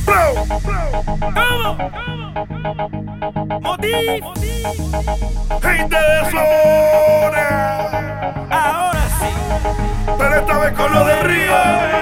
Gente de Flores. Ahora sí. Pero esta vez con lo de Río.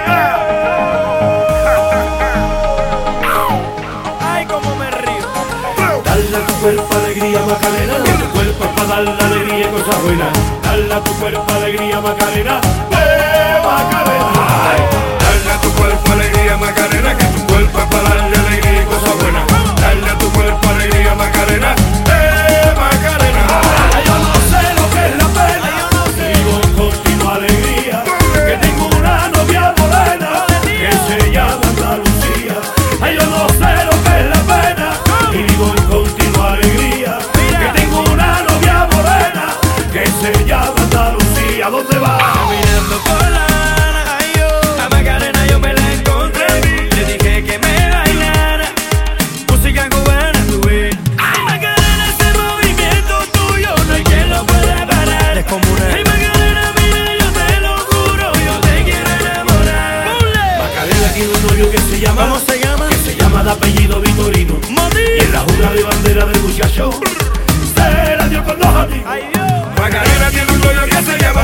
Ay, cómo me río. Dale a tu cuerpo alegría, Macarena. Tu cuerpo es para darle alegría y cosas buenas. Dale a tu cuerpo alegría, Macarena. Macarena. Dale a tu cuerpo alegría, Macarena, que tu cuerpo es para darle alegría y cosas buenas. Dale a tu cuerpo alegría, Macarena. Macarena. Yo no sé lo que es la pena. Vivo en continua alegría. Que tengo una novia morena que se llama Andalucía. Ay, yo no sé lo que es la pena. Y vivo en continua alegría. Que tengo una novia morena que se llama Andalucía. ¿Dónde va? Caminando por la Habana, ay, yo, a Macarena yo me la encontré. Le dije que me bailara música cubana, tú ves. Ay, Macarena, ese movimiento tuyo no hay quien lo pueda parar. Descomunal. Ay, Macarena, mira, yo te lo juro, yo te quiero enamorar. Macarena tiene un novio que se llama. ¿Cómo se llama? Que se llama de apellido Vitorino. Moti. Y en la jura de bandera del muchacho se la dio con dos amigos. Ay, Dios. Macarena tiene un novio que se llama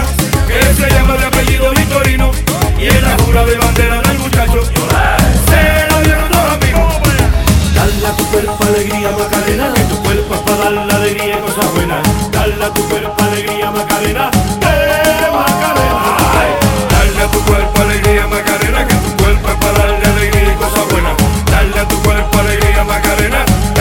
de apellido Vitorino. Y en la jura de bandera del muchacho se lo dieron dos amigos. Dale a tu cuerpo alegría, Macarena, que tu cuerpo es para darle alegría y cosas buenas. Dale a tu cuerpo alegría, Macarena, Macarena. Dale a tu cuerpo alegría, Macarena, que tu cuerpo es para darle alegría y cosas buenas. Dale a tu cuerpo alegría, Macarena,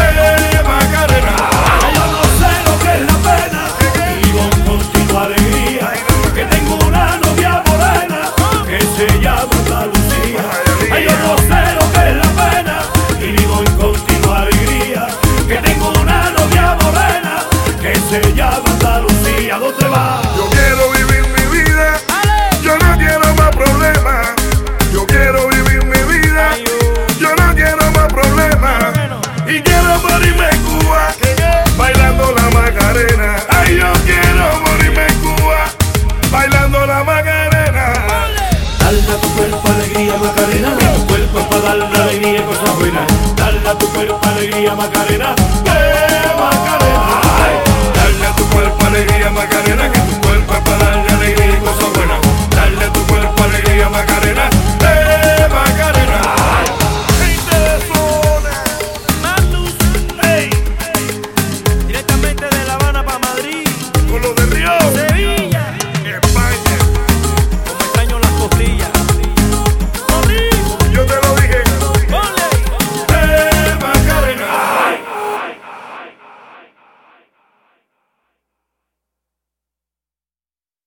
Macarena. Yo no sé lo que es la pena, vivo en continua alegría. Que tengo una novia morena que se llama Andalucía. Ay, yo no sé lo que es la pena y vivo en continua alegría. Que tengo una novia morena que se llama Andalucía. ¿Dónde va? Yo quiero vivir mi vida, yo no quiero más problemas. Yo quiero vivir mi vida, yo no quiero más problemas. Y quiero morirme en Cuba, bailando la Macarena. Ay, yo quiero morirme en Cuba, bailando la Macarena. Dale a tu cuerpo alegría, Macarena, que tu cuerpo es para darle alegría y cosas buenas. Dale a tu cuerpo alegría, Macarena,